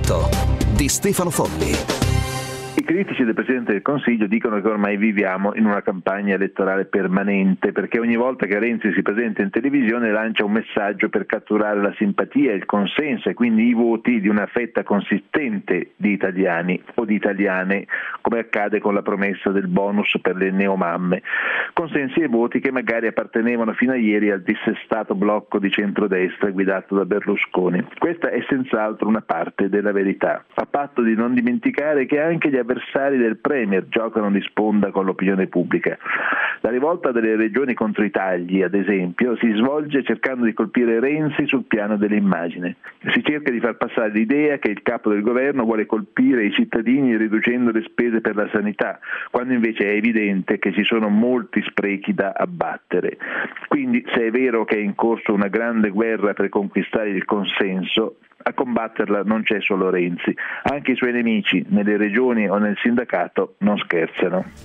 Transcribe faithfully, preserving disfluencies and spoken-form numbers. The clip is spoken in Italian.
Parlamento di Stefano Folli. I critici del Presidente del Consiglio dicono che ormai viviamo in una campagna elettorale permanente, perché ogni volta che Renzi si presenta in televisione lancia un messaggio per catturare la simpatia, il consenso e quindi i voti di una fetta consistente di italiani o di italiane, come accade con la promessa del bonus per le neomamme. Consensi e voti che magari appartenevano fino a ieri al dissestato blocco di centrodestra guidato da Berlusconi. Questa è senz'altro una parte della verità, a patto di non dimenticare che anche gli avversari del Premier giocano di sponda con l'opinione pubblica. La rivolta delle regioni contro i tagli, ad esempio, si svolge cercando di colpire Renzi sul piano dell'immagine. Si cerca di far passare l'idea che il capo del governo vuole colpire i cittadini riducendo le spese per la sanità, quando invece è evidente che ci sono molti sprechi da abbattere. Quindi, se è vero che è in corso una grande guerra per conquistare il consenso, a combatterla non c'è solo Renzi, anche i suoi nemici nelle regioni o nel sindacato non scherzano.